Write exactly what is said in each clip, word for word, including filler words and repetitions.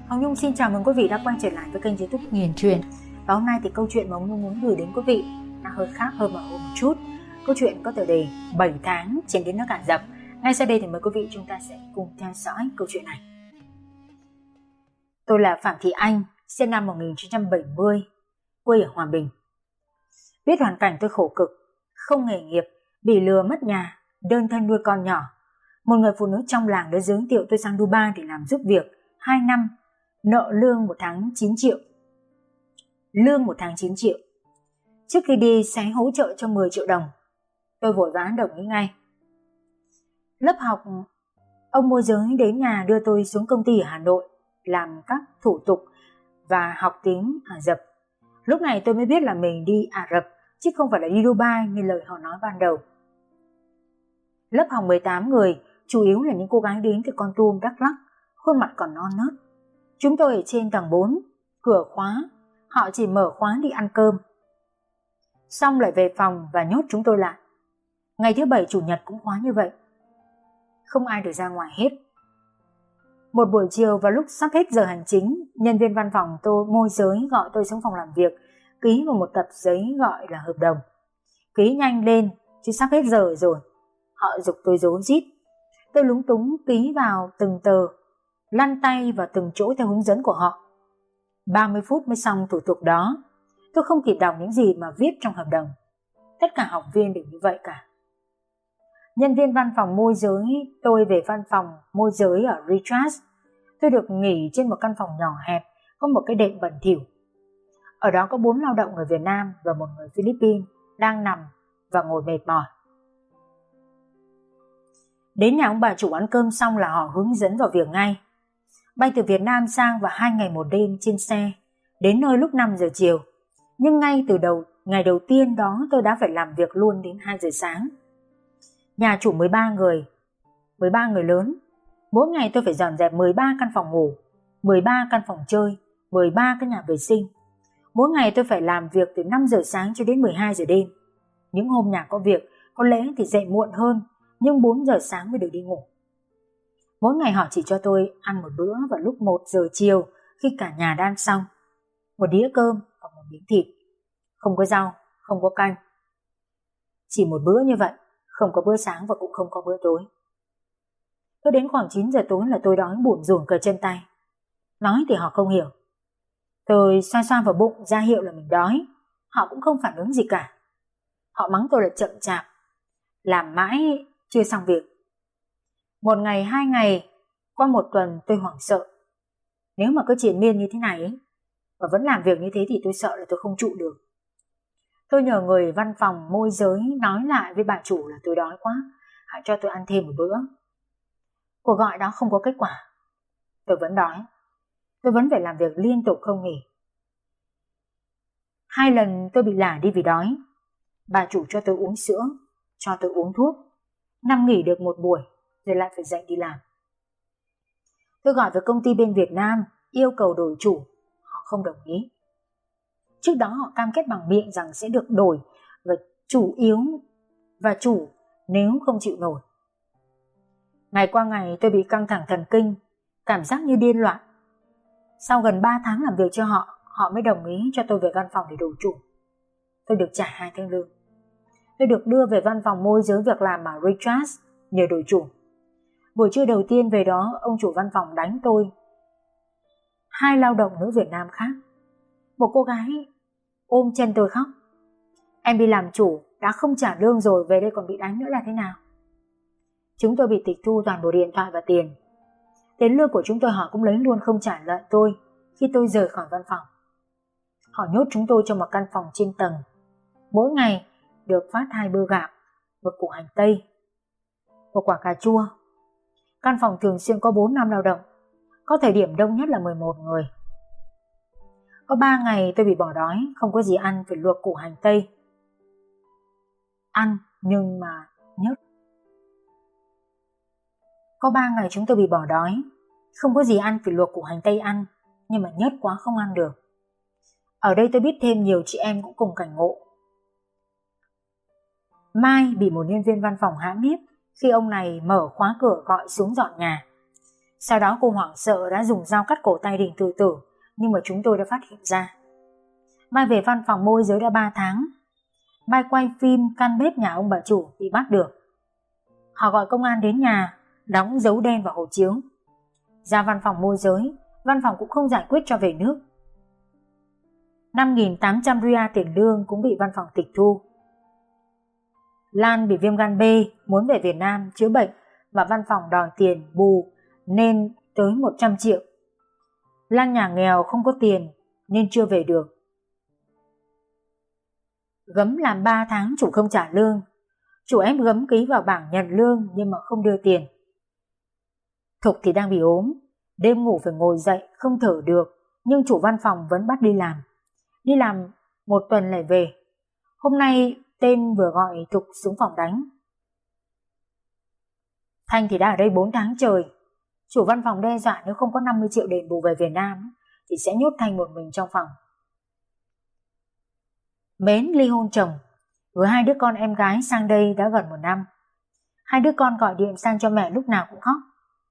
Hồng Nhung xin chào mừng quý vị đã quay trở lại với kênh YouTube Nghiền Truyện. Và hôm nay thì câu chuyện mà Hồng Nhung muốn gửi đến quý vị nó hơi khác hơn mà hơn một chút. Câu chuyện có tựa đề bảy tháng trên đến nước Ả Rập. Ngay sau đây thì mời quý vị chúng ta sẽ cùng theo dõi câu chuyện này. Tôi là Phạm Thị Anh, sinh năm một nghìn chín trăm bảy mươi, quê ở Hòa Bình. Biết hoàn cảnh tôi khổ cực, không nghề nghiệp, bị lừa mất nhà, đơn thân nuôi con nhỏ. Một người phụ nữ trong làng đã giới thiệu tôi sang Dubai để làm giúp việc hai năm, nợ lương một tháng chín triệu. Lương một tháng chín triệu. Trước khi đi sẽ hỗ trợ cho mười triệu đồng. Tôi vội vã đồng ý ngay. Lớp học, ông môi giới đến nhà đưa tôi xuống công ty ở Hà Nội làm các thủ tục và học tiếng Ả Rập. Lúc này tôi mới biết là mình đi Ả Rập chứ không phải là đi Dubai như lời họ nói ban đầu. Lớp học mười tám người, chủ yếu là những cô gái đến từ Kon Tum, Đắk Lắk, khuôn mặt còn non nớt. Chúng tôi ở trên tầng bốn, cửa khóa, họ chỉ mở khóa đi ăn cơm. Xong lại về phòng và nhốt chúng tôi lại. Ngày thứ bảy chủ nhật cũng khóa như vậy. Không ai được ra ngoài hết. Một buổi chiều vào lúc sắp hết giờ hành chính, nhân viên văn phòng tôi môi giới gọi tôi xuống phòng làm việc, ký vào một tập giấy gọi là hợp đồng. Ký nhanh lên, chứ sắp hết giờ rồi. Họ giục tôi rối rít. Tôi lúng túng ký vào từng tờ, lăn tay vào từng chỗ theo hướng dẫn của họ. ba mươi phút mới xong thủ tục đó. Tôi không kịp đọc những gì mà viết trong hợp đồng. Tất cả học viên đều như vậy cả. Nhân viên văn phòng môi giới tôi về văn phòng môi giới ở Recharge. Tôi được nghỉ trên một căn phòng nhỏ hẹp, có một cái đệm bẩn thỉu. Ở đó có bốn lao động người Việt Nam và một người Philippines đang nằm và ngồi mệt mỏi. Đến nhà ông bà chủ ăn cơm xong là họ hướng dẫn vào việc ngay. Bay từ Việt Nam sang và hai ngày một đêm trên xe, đến nơi lúc năm giờ chiều. Nhưng ngay từ đầu ngày đầu tiên đó tôi đã phải làm việc luôn đến hai giờ sáng. Nhà chủ mười ba người, mười ba người lớn. Mỗi ngày tôi phải dọn dẹp mười ba căn phòng ngủ, mười ba căn phòng chơi, mười ba cái nhà vệ sinh. Mỗi ngày tôi phải làm việc từ năm giờ sáng cho đến mười hai giờ đêm. Những hôm nhà có việc, có lẽ thì dậy muộn hơn, nhưng bốn giờ sáng mới được đi ngủ. Mỗi ngày họ chỉ cho tôi ăn một bữa vào lúc một giờ chiều khi cả nhà đã ăn xong. Một đĩa cơm và một miếng thịt. Không có rau, không có canh. Chỉ một bữa như vậy, không có bữa sáng và cũng không có bữa tối. Tôi đến khoảng chín giờ tối là tôi đói bủn rủn cả chân tay. Nói thì họ không hiểu. Tôi xoa xoa vào bụng ra hiệu là mình đói. Họ cũng không phản ứng gì cả. Họ mắng tôi là chậm chạp, làm mãi chưa xong việc. Một ngày, hai ngày, qua một tuần tôi hoảng sợ. Nếu mà cứ triền miên như thế này ấy, và vẫn làm việc như thế thì tôi sợ là tôi không trụ được. Tôi nhờ người văn phòng môi giới nói lại với bà chủ là tôi đói quá, hãy cho tôi ăn thêm một bữa. Cuộc gọi đó không có kết quả. Tôi vẫn đói. Tôi vẫn phải làm việc liên tục không nghỉ. Hai lần tôi bị lả đi vì đói. Bà chủ cho tôi uống sữa, cho tôi uống thuốc. Nằm nghỉ được một buổi rồi lại phải dậy đi làm. Tôi gọi với công ty bên Việt Nam yêu cầu đổi chủ. Họ không đồng ý. Trước đó họ cam kết bằng miệng rằng sẽ được đổi và chủ yếu và chủ nếu không chịu nổi. Ngày qua ngày tôi bị căng thẳng thần kinh, cảm giác như điên loạn. Sau gần ba tháng làm việc cho họ, họ mới đồng ý cho tôi về văn phòng để đổi chủ. Tôi được trả hai tháng lương. Tôi được đưa về văn phòng môi giới việc làm ở Recharge nhờ đổi chủ. Buổi trưa đầu tiên về đó, ông chủ văn phòng đánh tôi. Hai lao động nữ Việt Nam khác. Một cô gái ôm chân tôi khóc. Em đi làm chủ, đã không trả lương rồi, về đây còn bị đánh nữa là thế nào? Chúng tôi bị tịch thu toàn bộ điện thoại và tiền. Tiền lương của chúng tôi họ cũng lấy luôn, không trả lại tôi khi tôi rời khỏi văn phòng. Họ nhốt chúng tôi trong một căn phòng trên tầng. Mỗi ngày được phát hai bữa gạo, một củ hành tây, một quả cà chua. Căn phòng thường xuyên có bốn năm lao động, có thời điểm đông nhất là mười một người. Có ba ngày tôi bị bỏ đói, không có gì ăn, phải luộc củ hành tây. Ăn nhưng mà nhớt. Có ba ngày chúng tôi bị bỏ đói, không có gì ăn, phải luộc củ hành tây ăn, nhưng mà nhớt quá không ăn được. Ở đây tôi biết thêm nhiều chị em cũng cùng cảnh ngộ. Mai bị một nhân viên văn phòng hãm hiếp khi ông này mở khóa cửa gọi xuống dọn nhà. Sau đó cô hoảng sợ đã dùng dao cắt cổ tay Đình tự tử, nhưng mà chúng tôi đã phát hiện ra. Mai về văn phòng môi giới đã ba tháng. Mai quay phim căn bếp nhà ông bà chủ bị bắt được. Họ gọi công an đến nhà, đóng dấu đen vào hộ chiếu. Ra văn phòng môi giới, văn phòng cũng không giải quyết cho về nước. năm nghìn tám trăm ria tiền lương cũng bị văn phòng tịch thu. Lan bị viêm gan B, muốn về Việt Nam chữa bệnh và văn phòng đòi tiền bù nên tới một trăm triệu. Lan nhà nghèo không có tiền nên chưa về được. Gấm làm ba tháng chủ không trả lương. Chủ ép Gấm ký vào bảng nhận lương nhưng mà không đưa tiền. Thục thì đang bị ốm, đêm ngủ phải ngồi dậy không thở được, nhưng chủ văn phòng vẫn bắt đi làm. Đi làm một tuần lại về. Hôm nay tên vừa gọi Thục xuống phòng đánh. Thanh thì đã ở đây bốn tháng trời. Chủ văn phòng đe dọa nếu không có năm mươi triệu đền bù về Việt Nam thì sẽ nhốt Thanh một mình trong phòng. Mến ly hôn chồng, gửi hai đứa con em gái sang đây đã gần một năm. Hai đứa con gọi điện sang cho mẹ lúc nào cũng khóc.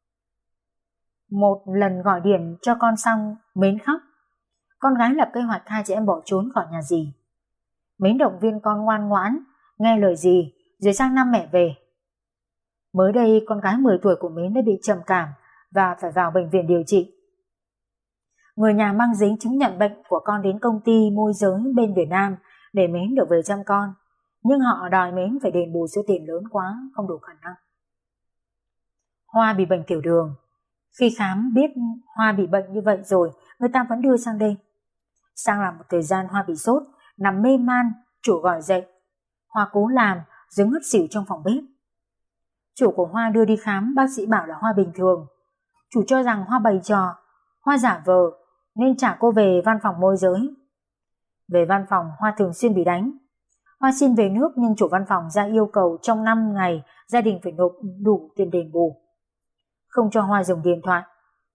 Một lần gọi điện cho con xong, Mến khóc. Con gái lập kế hoạch hai chị em bỏ trốn khỏi nhà dì. Mến động viên con ngoan ngoãn, nghe lời dì, rồi sang năm mẹ về. Mới đây con gái mười tuổi của Mến đã bị trầm cảm và phải vào bệnh viện điều trị. Người nhà mang giấy chứng nhận bệnh của con đến công ty môi giới bên Việt Nam để Mến được về chăm con, nhưng họ đòi Mến phải đền bù số tiền lớn quá, không đủ khả năng. Hoa bị bệnh tiểu đường. Khi khám biết Hoa bị bệnh như vậy rồi, người ta vẫn đưa sang đây. Sang làm một thời gian Hoa bị sốt, nằm mê man, chủ gọi dậy. Hoa cố làm, rồi ngất xỉu trong phòng bếp. Chủ của Hoa đưa đi khám, bác sĩ bảo là Hoa bình thường. Chủ cho rằng Hoa bày trò, Hoa giả vờ, nên trả cô về văn phòng môi giới. Về văn phòng, Hoa thường xuyên bị đánh. Hoa xin về nước nhưng chủ văn phòng ra yêu cầu trong năm ngày gia đình phải nộp đủ tiền đền bù. Không cho Hoa dùng điện thoại.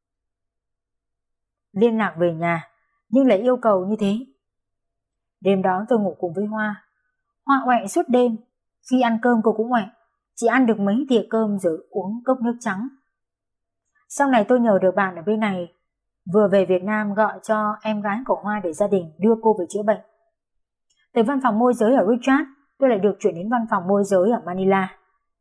Liên lạc về nhà, nhưng lại yêu cầu như thế. Đêm đó tôi ngủ cùng với Hoa. Hoa oẹ suốt đêm, khi ăn cơm cô cũng oẹ. Chỉ ăn được mấy thìa cơm rồi uống cốc nước trắng. Sau này tôi nhờ được bạn ở bên này vừa về Việt Nam gọi cho em gái của Hoa để gia đình đưa cô về chữa bệnh. Từ văn phòng môi giới ở Richard, tôi lại được chuyển đến văn phòng môi giới ở Manila.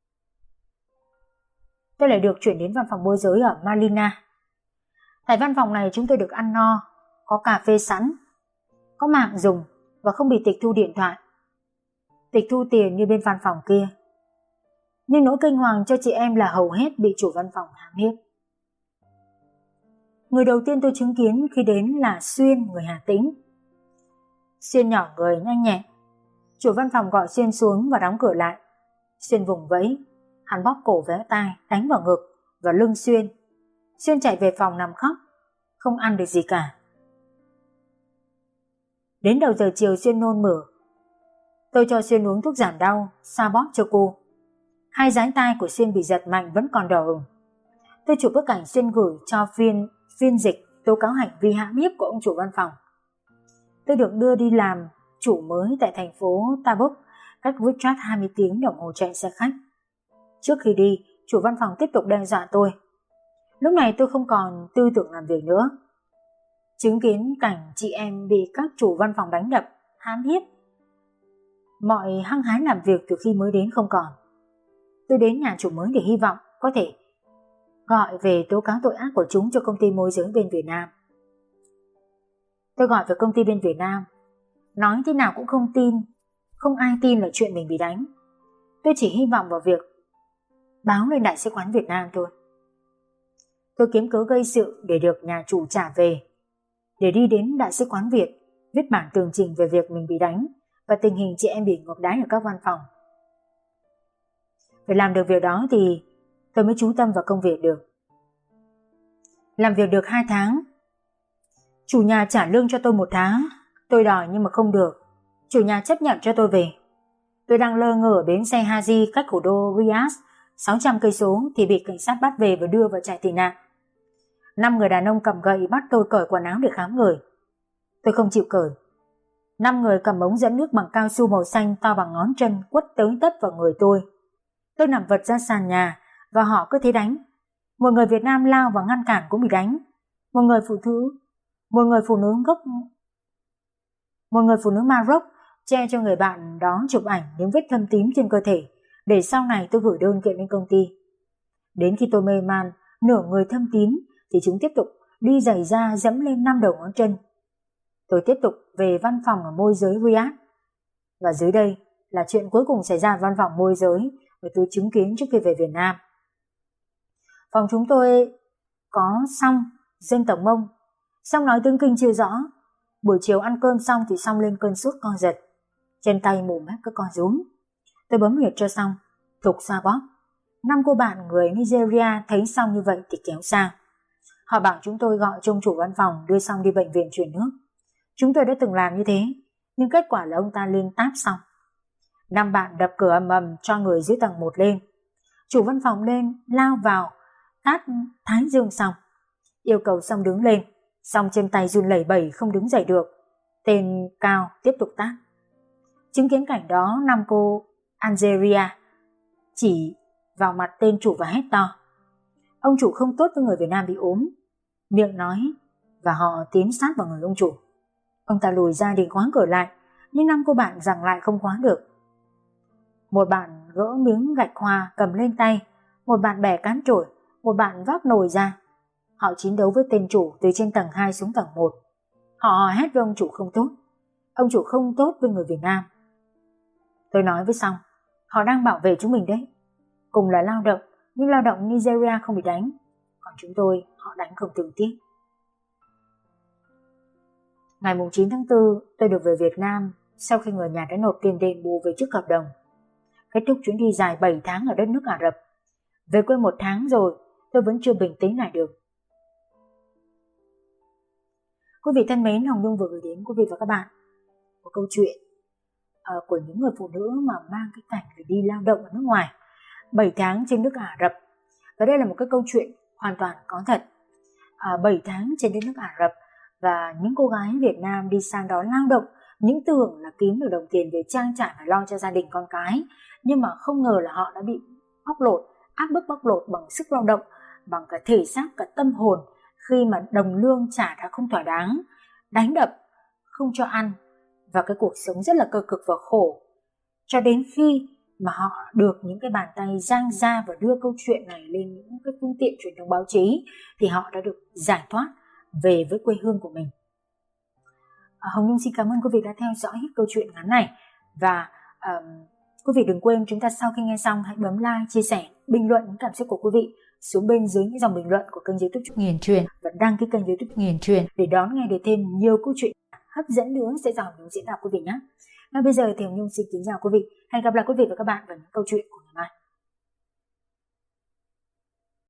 Tôi lại được chuyển đến văn phòng môi giới ở Malina. Tại văn phòng này chúng tôi được ăn no, có cà phê sẵn, có mạng dùng và không bị tịch thu điện thoại, tịch thu tiền như bên văn phòng kia. Nhưng nỗi kinh hoàng cho chị em là hầu hết bị chủ văn phòng hãm hiếp. Người đầu tiên tôi chứng kiến khi đến là Xuyên, người Hà Tĩnh. Xuyên nhỏ người nhanh nhẹn. Chủ văn phòng gọi Xuyên xuống và đóng cửa lại. Xuyên vùng vẫy, hắn bóp cổ véo tai, đánh vào ngực và lưng Xuyên. Xuyên chạy về phòng nằm khóc, không ăn được gì cả. Đến đầu giờ chiều Xuyên nôn mửa. Tôi cho Xuyên uống thuốc giảm đau, xoa bóp cho cô. Hai dái tai của Xuyên bị giật mạnh vẫn còn đỏ ửng. Tôi chụp bức ảnh Xuyên gửi cho phiên phiên dịch tố cáo hành vi hãm hiếp của ông chủ văn phòng. Tôi được đưa đi làm chủ mới tại thành phố Tabuk, cách Richard hai mươi tiếng đồng hồ chạy xe khách. Trước khi đi, chủ văn phòng tiếp tục đe dọa tôi. Lúc này tôi không còn tư tưởng làm việc nữa. Chứng kiến cảnh chị em bị các chủ văn phòng đánh đập, hãm hiếp, mọi hăng hái làm việc từ khi mới đến không còn. Tôi đến nhà chủ mới để hy vọng có thể gọi về tố cáo tội ác của chúng cho công ty môi giới bên Việt Nam. Tôi gọi về công ty bên Việt Nam, nói thế nào cũng không tin, không ai tin là chuyện mình bị đánh. Tôi chỉ hy vọng vào việc báo lên Đại sứ quán Việt Nam thôi. Tôi kiếm cớ gây sự để được nhà chủ trả về, để đi đến Đại sứ quán Việt, viết bản tường trình về việc mình bị đánh và tình hình chị em bị ngược đãi ở các văn phòng. Phải làm được việc đó thì tôi mới chú tâm vào công việc được. Làm việc được hai tháng. Chủ nhà trả lương cho tôi một tháng. Tôi đòi nhưng mà không được. Chủ nhà chấp nhận cho tôi về. Tôi đang lơ ngơ ở bến xe Haji cách thủ đô Riyadh sáu trăm cây số thì bị cảnh sát bắt về và đưa vào trại tị nạn. Năm người đàn ông cầm gậy bắt tôi cởi quần áo để khám người. Tôi không chịu cởi. Năm người cầm ống dẫn nước bằng cao su màu xanh to bằng ngón chân quất tới tấp vào người tôi. Tôi nằm vật ra sàn nhà và họ cứ thế đánh. Một người Việt Nam lao vào ngăn cản cũng bị đánh. Một người phụ nữ, một người phụ nữ gốc, một người phụ nữ Maroc che cho người bạn đó chụp ảnh những vết thâm tím trên cơ thể để sau này tôi gửi đơn kiện lên công ty. Đến khi tôi mê man, nửa người thâm tím thì chúng tiếp tục đi giày da dẫm lên năm đầu ngón chân. Tôi tiếp tục về văn phòng ở môi giới Riyadh. Và dưới đây là chuyện cuối cùng xảy ra ở văn phòng môi giới mà tôi chứng kiến trước khi về Việt Nam. Phòng chúng tôi có Song, dân tộc Mông. Song nói tiếng Kinh chưa rõ. Buổi chiều ăn cơm xong thì Song lên cơn sốt co giật. Trên tay mù mắt các con rúm. Tôi bấm huyệt cho Song, thục xoa bóp. Năm cô bạn người Nigeria thấy Song như vậy thì kéo sang. Họ bảo chúng tôi gọi trông chủ văn phòng đưa Song đi bệnh viện truyền nước. Chúng tôi đã từng làm như thế, nhưng kết quả là ông ta lên táp Song. Năm bạn đập cửa ầm ầm cho người dưới tầng một lên. Chủ văn phòng lên, lao vào, tát thái dương Song. Yêu cầu Song đứng lên, Song trên tay run lẩy bẩy không đứng dậy được. Tên cao tiếp tục tát. Chứng kiến cảnh đó, năm cô Algeria chỉ vào mặt tên chủ và hét to. Ông chủ không tốt với người Việt Nam bị ốm. Miệng nói và họ tiến sát vào người ông chủ. Ông ta lùi ra định khóa cửa lại, nhưng năm cô bạn giằng lại không khóa được. Một bạn gỡ miếng gạch hoa cầm lên tay, một bạn bẻ cán chổi, một bạn vác nồi ra. Họ chiến đấu với tên chủ từ trên tầng hai xuống tầng một. Họ hét với ông chủ không tốt. Ông chủ không tốt với người Việt Nam. Tôi nói với Song, họ đang bảo vệ chúng mình đấy. Cùng là lao động, nhưng lao động Nigeria không bị đánh. Còn chúng tôi, họ đánh không thương tiếc. Ngày chín tháng tư, tôi được về Việt Nam sau khi người nhà đã nộp tiền đền bù về trước hợp đồng. Kết thúc chuyến đi dài bảy tháng ở đất nước Ả Rập. Về quê một tháng rồi, tôi vẫn chưa bình tĩnh lại được. Quý vị thân mến, Hồng Nhung vừa gửi đến quý vị và các bạn một câu chuyện uh, của những người phụ nữ mà mang cái cảnh để đi lao động ở nước ngoài bảy tháng trên nước Ả Rập. Và đây là một cái câu chuyện hoàn toàn có thật. uh, bảy tháng trên đất nước Ả Rập và những cô gái Việt Nam đi sang đó lao động, những tưởng là kiếm được đồng tiền về trang trải và lo cho gia đình con cái, nhưng mà không ngờ là họ đã bị bóc lột, áp bức bóc lột bằng sức lao động, bằng cả thể xác, cả tâm hồn, khi mà đồng lương trả đã không thỏa đáng, đánh đập, không cho ăn, và cái cuộc sống rất là cơ cực và khổ. Cho đến khi mà họ được những cái bàn tay giang ra và đưa câu chuyện này lên những cái phương tiện truyền thông báo chí, thì họ đã được giải thoát về với quê hương của mình. Hồng Nhung xin cảm ơn quý vị đã theo dõi hết câu chuyện ngắn này. Và um, quý vị đừng quên, chúng ta sau khi nghe xong hãy bấm like, chia sẻ, bình luận những cảm xúc của quý vị xuống bên dưới những dòng bình luận của kênh YouTube Trúc Nghiền Truyền, và đăng ký kênh YouTube Nghiền Truyền để đón nghe được thêm nhiều câu chuyện hấp dẫn nữa sẽ do Hồng Nhung diễn đọc quý vị nhé. Và bây giờ thì Hồng Nhung xin kính chào quý vị. Hẹn gặp lại quý vị và các bạn vào những câu chuyện của ngày mai.